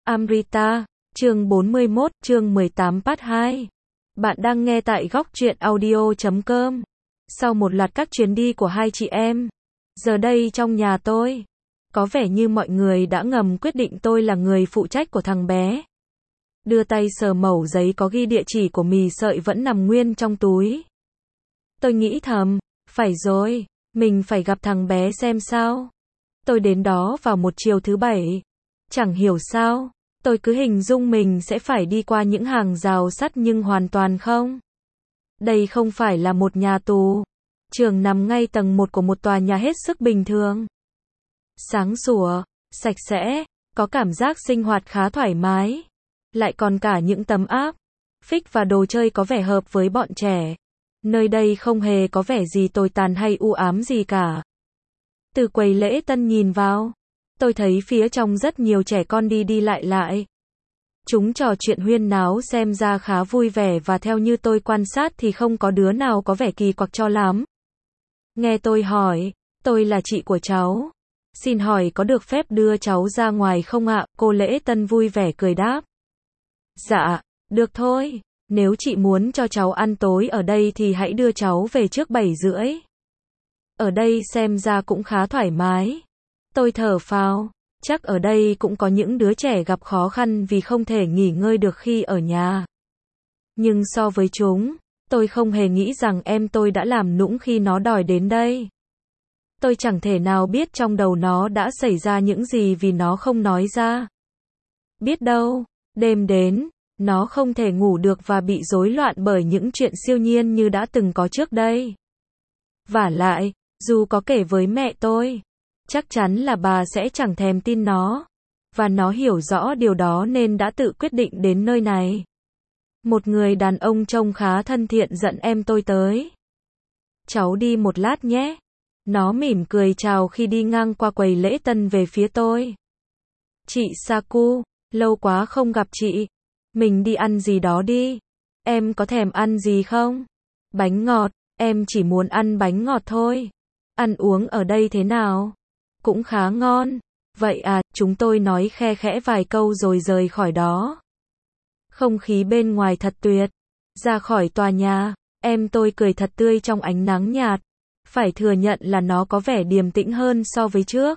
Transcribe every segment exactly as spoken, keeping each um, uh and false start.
Amrita, chương bốn mươi mốt, chương mười tám part hai. Bạn đang nghe tại góc truyện audio chấm com. Sau một loạt các chuyến đi của hai chị em, giờ đây trong nhà tôi, có vẻ như mọi người đã ngầm quyết định tôi là người phụ trách của thằng bé. Đưa tay sờ mẩu giấy có ghi địa chỉ của mì sợi vẫn nằm nguyên trong túi. Tôi nghĩ thầm, phải rồi, mình phải gặp thằng bé xem sao. Tôi đến đó vào một chiều thứ bảy. Chẳng hiểu sao, tôi cứ hình dung mình sẽ phải đi qua những hàng rào sắt nhưng hoàn toàn không. Đây không phải là một nhà tù. Trường nằm ngay tầng một của một tòa nhà hết sức bình thường. Sáng sủa, sạch sẽ, có cảm giác sinh hoạt khá thoải mái. Lại còn cả những tấm áp, phích và đồ chơi có vẻ hợp với bọn trẻ. Nơi đây không hề có vẻ gì tồi tàn hay u ám gì cả. Từ quầy lễ tân nhìn vào, tôi thấy phía trong rất nhiều trẻ con đi đi lại lại. Chúng trò chuyện huyên náo xem ra khá vui vẻ và theo như tôi quan sát thì không có đứa nào có vẻ kỳ quặc cho lắm. Nghe tôi hỏi, tôi là chị của cháu. Xin hỏi có được phép đưa cháu ra ngoài không ạ? Cô lễ tân vui vẻ cười đáp. Dạ, được thôi. Nếu chị muốn cho cháu ăn tối ở đây thì hãy đưa cháu về trước bảy rưỡi. Ở đây xem ra cũng khá thoải mái. Tôi thở phào, chắc ở đây cũng có những đứa trẻ gặp khó khăn vì không thể nghỉ ngơi được khi ở nhà. Nhưng so với chúng, tôi không hề nghĩ rằng em tôi đã làm nũng khi nó đòi đến đây. Tôi chẳng thể nào biết trong đầu nó đã xảy ra những gì vì nó không nói ra. Biết đâu, đêm đến, nó không thể ngủ được và bị rối loạn bởi những chuyện siêu nhiên như đã từng có trước đây. Vả lại, dù có kể với mẹ tôi, chắc chắn là bà sẽ chẳng thèm tin nó. Và nó hiểu rõ điều đó nên đã tự quyết định đến nơi này. Một người đàn ông trông khá thân thiện dẫn em tôi tới. Cháu đi một lát nhé. Nó mỉm cười chào khi đi ngang qua quầy lễ tân về phía tôi. Chị Saku, lâu quá không gặp chị. Mình đi ăn gì đó đi. Em có thèm ăn gì không? Bánh ngọt, em chỉ muốn ăn bánh ngọt thôi. Ăn uống ở đây thế nào? Cũng khá ngon. Vậy à, chúng tôi nói khe khẽ vài câu rồi rời khỏi đó. Không khí bên ngoài thật tuyệt. Ra khỏi tòa nhà, em tôi cười thật tươi trong ánh nắng nhạt. Phải thừa nhận là nó có vẻ điềm tĩnh hơn so với trước.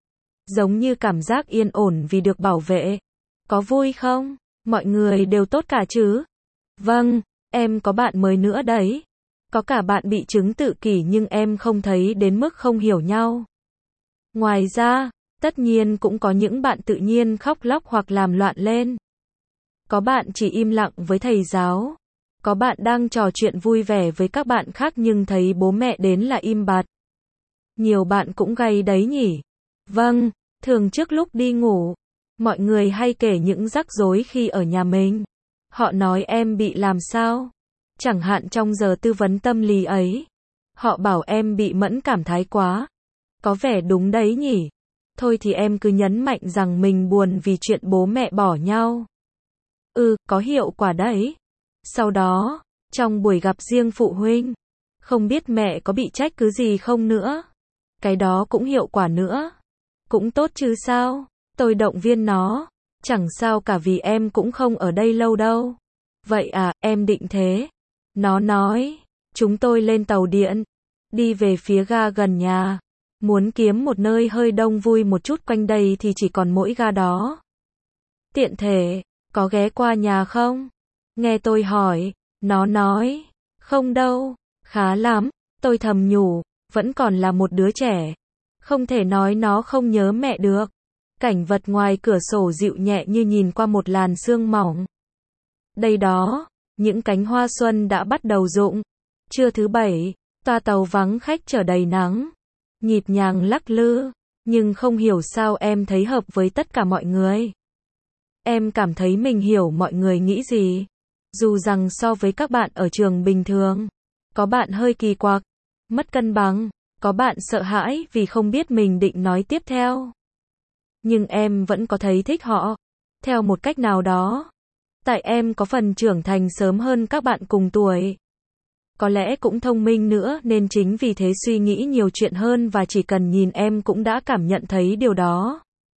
Giống như cảm giác yên ổn vì được bảo vệ. Có vui không? Mọi người đều tốt cả chứ? Vâng, em có bạn mới nữa đấy. Có cả bạn bị chứng tự kỷ nhưng em không thấy đến mức không hiểu nhau. Ngoài ra, tất nhiên cũng có những bạn tự nhiên khóc lóc hoặc làm loạn lên. Có bạn chỉ im lặng với thầy giáo. Có bạn đang trò chuyện vui vẻ với các bạn khác nhưng thấy bố mẹ đến là im bặt. Nhiều bạn cũng gay đấy nhỉ? Vâng, thường trước lúc đi ngủ, mọi người hay kể những rắc rối khi ở nhà mình. Họ nói em bị làm sao? Chẳng hạn trong giờ tư vấn tâm lý ấy. Họ bảo em bị mẫn cảm thái quá. Có vẻ đúng đấy nhỉ? Thôi thì em cứ nhấn mạnh rằng mình buồn vì chuyện bố mẹ bỏ nhau. Ừ, có hiệu quả đấy. Sau đó, trong buổi gặp riêng phụ huynh, không biết mẹ có bị trách cứ gì không nữa. Cái đó cũng hiệu quả nữa. Cũng tốt chứ sao? Tôi động viên nó. Chẳng sao cả vì em cũng không ở đây lâu đâu. Vậy à, em định thế. Nó nói, chúng tôi lên tàu điện, đi về phía ga gần nhà. Muốn kiếm một nơi hơi đông vui một chút quanh đây thì chỉ còn mỗi ga đó. Tiện thể, có ghé qua nhà không? Nghe tôi hỏi, nó nói, không đâu, khá lắm. Tôi thầm nhủ, vẫn còn là một đứa trẻ. Không thể nói nó không nhớ mẹ được. Cảnh vật ngoài cửa sổ dịu nhẹ như nhìn qua một làn sương mỏng. Đây đó, những cánh hoa xuân đã bắt đầu rụng. Trưa thứ bảy, toa tàu vắng khách chở đầy nắng. Nhịp nhàng lắc lư, nhưng không hiểu sao em thấy hợp với tất cả mọi người. Em cảm thấy mình hiểu mọi người nghĩ gì. Dù rằng so với các bạn ở trường bình thường, có bạn hơi kỳ quặc, mất cân bằng, có bạn sợ hãi vì không biết mình định nói tiếp theo. Nhưng em vẫn có thấy thích họ, theo một cách nào đó. Tại em có phần trưởng thành sớm hơn các bạn cùng tuổi. Có lẽ cũng thông minh nữa nên chính vì thế suy nghĩ nhiều chuyện hơn và chỉ cần nhìn em cũng đã cảm nhận thấy điều đó.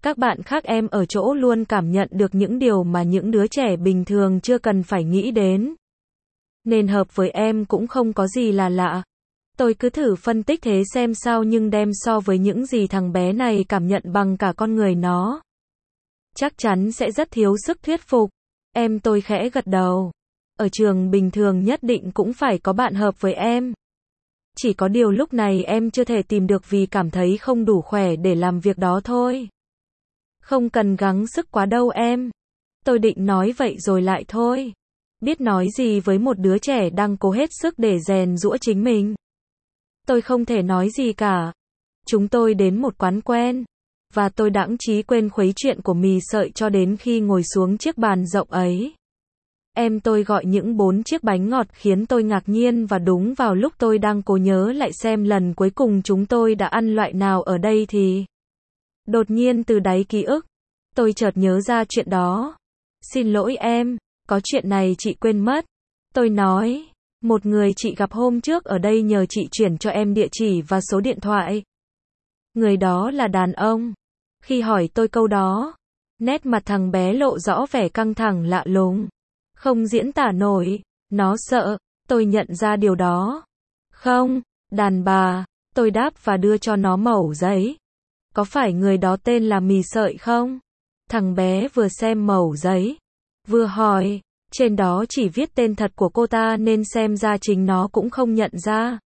Các bạn khác em ở chỗ luôn cảm nhận được những điều mà những đứa trẻ bình thường chưa cần phải nghĩ đến. Nên hợp với em cũng không có gì là lạ. Tôi cứ thử phân tích thế xem sao nhưng đem so với những gì thằng bé này cảm nhận bằng cả con người nó. Chắc chắn sẽ rất thiếu sức thuyết phục. Em tôi khẽ gật đầu. Ở trường bình thường nhất định cũng phải có bạn hợp với em. Chỉ có điều lúc này em chưa thể tìm được vì cảm thấy không đủ khỏe để làm việc đó thôi. Không cần gắng sức quá đâu em. Tôi định nói vậy rồi lại thôi. Biết nói gì với một đứa trẻ đang cố hết sức để rèn giũa chính mình. Tôi không thể nói gì cả. Chúng tôi đến một quán quen. Và tôi đãng trí quên khuấy chuyện của mì sợi cho đến khi ngồi xuống chiếc bàn rộng ấy. Em tôi gọi những bốn chiếc bánh ngọt khiến tôi ngạc nhiên và đúng vào lúc tôi đang cố nhớ lại xem lần cuối cùng chúng tôi đã ăn loại nào ở đây thì... Đột nhiên từ đáy ký ức, tôi chợt nhớ ra chuyện đó. Xin lỗi em, có chuyện này chị quên mất. Tôi nói, một người chị gặp hôm trước ở đây nhờ chị chuyển cho em địa chỉ và số điện thoại. Người đó là đàn ông. Khi hỏi tôi câu đó, nét mặt thằng bé lộ rõ vẻ căng thẳng lạ lùng. Không diễn tả nổi, nó sợ, tôi nhận ra điều đó. Không, đàn bà, tôi đáp và đưa cho nó mẩu giấy. Có phải người đó tên là mì sợi không? Thằng bé vừa xem mẩu giấy, vừa hỏi, trên đó chỉ viết tên thật của cô ta nên xem ra chính nó cũng không nhận ra.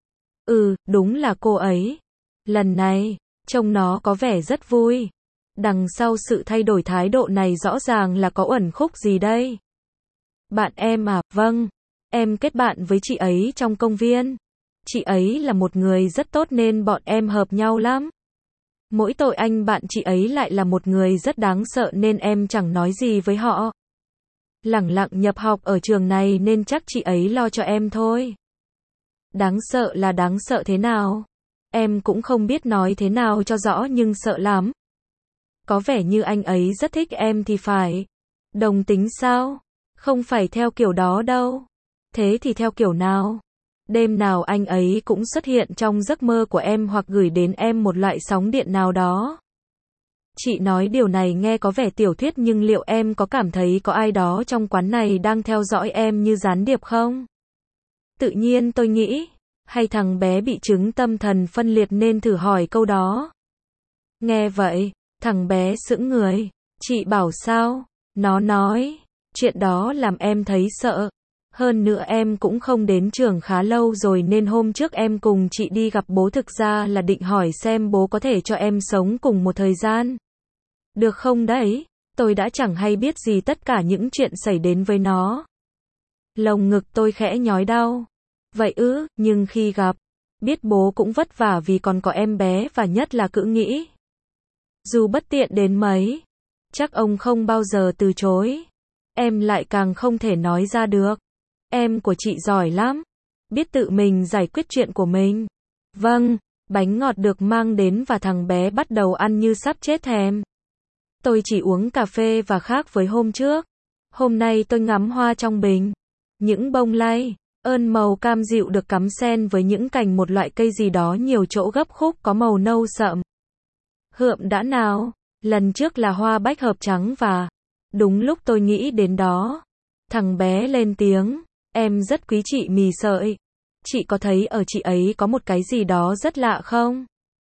Ừ, đúng là cô ấy. Lần này, trông nó có vẻ rất vui. Đằng sau sự thay đổi thái độ này rõ ràng là có uẩn khúc gì đây? Bạn em à, vâng. Em kết bạn với chị ấy trong công viên. Chị ấy là một người rất tốt nên bọn em hợp nhau lắm. Mỗi tội anh bạn chị ấy lại là một người rất đáng sợ nên em chẳng nói gì với họ. Lẳng lặng nhập học ở trường này nên chắc chị ấy lo cho em thôi. Đáng sợ là đáng sợ thế nào? Em cũng không biết nói thế nào cho rõ nhưng sợ lắm. Có vẻ như anh ấy rất thích em thì phải. Đồng tính sao? Không phải theo kiểu đó đâu. Thế thì theo kiểu nào? Đêm nào anh ấy cũng xuất hiện trong giấc mơ của em hoặc gửi đến em một loại sóng điện nào đó. Chị nói điều này nghe có vẻ tiểu thuyết nhưng liệu em có cảm thấy có ai đó trong quán này đang theo dõi em như gián điệp không? Tự nhiên tôi nghĩ, hay thằng bé bị chứng tâm thần phân liệt nên thử hỏi câu đó. Nghe vậy, thằng bé sững người. Chị bảo sao? Nó nói, chuyện đó làm em thấy sợ. Hơn nữa em cũng không đến trường khá lâu rồi nên hôm trước em cùng chị đi gặp bố thực ra là định hỏi xem bố có thể cho em sống cùng một thời gian. Được không đấy? Tôi đã chẳng hay biết gì tất cả những chuyện xảy đến với nó. Lồng ngực tôi khẽ nhói đau. Vậy ư, nhưng khi gặp, biết bố cũng vất vả vì còn có em bé và nhất là cứ nghĩ. Dù bất tiện đến mấy, chắc ông không bao giờ từ chối. Em lại càng không thể nói ra được. Em của chị giỏi lắm. Biết tự mình giải quyết chuyện của mình. Vâng, bánh ngọt được mang đến và thằng bé bắt đầu ăn như sắp chết thèm. Tôi chỉ uống cà phê và khác với hôm trước. Hôm nay tôi ngắm hoa trong bình. Những bông lai, ơn màu cam dịu được cắm xen với những cành một loại cây gì đó nhiều chỗ gấp khúc có màu nâu sậm. Hượm đã nào, lần trước là hoa bách hợp trắng và... Đúng lúc tôi nghĩ đến đó, thằng bé lên tiếng, em rất quý chị mì sợi. Chị có thấy ở chị ấy có một cái gì đó rất lạ không?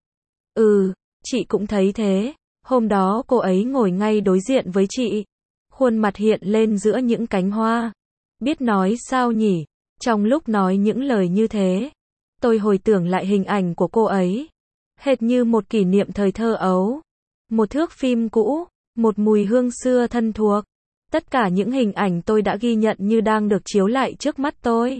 Ừ, chị cũng thấy thế. Hôm đó cô ấy ngồi ngay đối diện với chị. Khuôn mặt hiện lên giữa những cánh hoa. Biết nói sao nhỉ? Trong lúc nói những lời như thế, tôi hồi tưởng lại hình ảnh của cô ấy. Hệt như một kỷ niệm thời thơ ấu. Một thước phim cũ, một mùi hương xưa thân thuộc. Tất cả những hình ảnh tôi đã ghi nhận như đang được chiếu lại trước mắt tôi.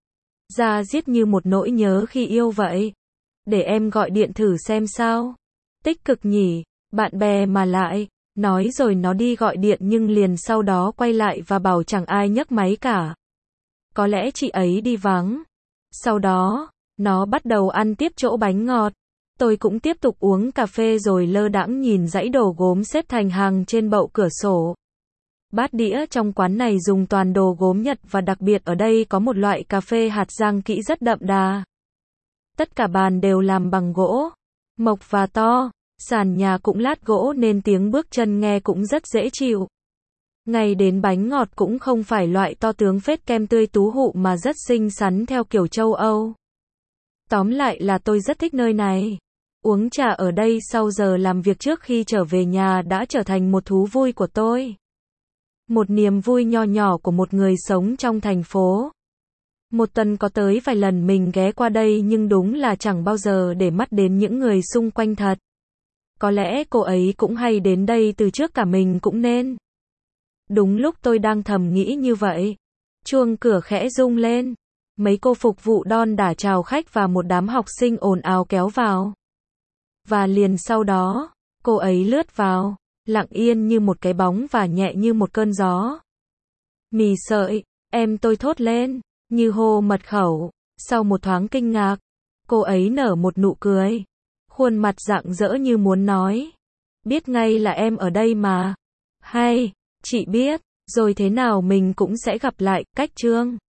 Da diết như một nỗi nhớ khi yêu vậy. Để em gọi điện thử xem sao. Tích cực nhỉ, bạn bè mà lại. Nói rồi nó đi gọi điện nhưng liền sau đó quay lại và bảo chẳng ai nhấc máy cả. Có lẽ chị ấy đi vắng. Sau đó, nó bắt đầu ăn tiếp chỗ bánh ngọt. Tôi cũng tiếp tục uống cà phê rồi lơ đãng nhìn dãy đồ gốm xếp thành hàng trên bậu cửa sổ. Bát đĩa trong quán này dùng toàn đồ gốm Nhật và đặc biệt ở đây có một loại cà phê hạt giang kỹ rất đậm đà. Tất cả bàn đều làm bằng gỗ, mộc và to. Sàn nhà cũng lát gỗ nên tiếng bước chân nghe cũng rất dễ chịu. Ngay đến bánh ngọt cũng không phải loại to tướng phết kem tươi tú hụ mà rất xinh xắn theo kiểu châu Âu. Tóm lại là tôi rất thích nơi này. Uống trà ở đây sau giờ làm việc trước khi trở về nhà đã trở thành một thú vui của tôi. Một niềm vui nho nhỏ của một người sống trong thành phố. Một tuần có tới vài lần mình ghé qua đây nhưng đúng là chẳng bao giờ để mắt đến những người xung quanh thật. Có lẽ cô ấy cũng hay đến đây từ trước cả mình cũng nên. Đúng lúc tôi đang thầm nghĩ như vậy, chuông cửa khẽ rung lên. Mấy cô phục vụ đon đả chào khách và một đám học sinh ồn ào kéo vào. Và liền sau đó, cô ấy lướt vào, lặng yên như một cái bóng và nhẹ như một cơn gió. Mì sợi, em tôi thốt lên, như hô mật khẩu. Sau một thoáng kinh ngạc, cô ấy nở một nụ cười. Khuôn mặt rạng rỡ như muốn nói. Biết ngay là em ở đây mà. Hay, chị biết, rồi thế nào mình cũng sẽ gặp lại, cách chương.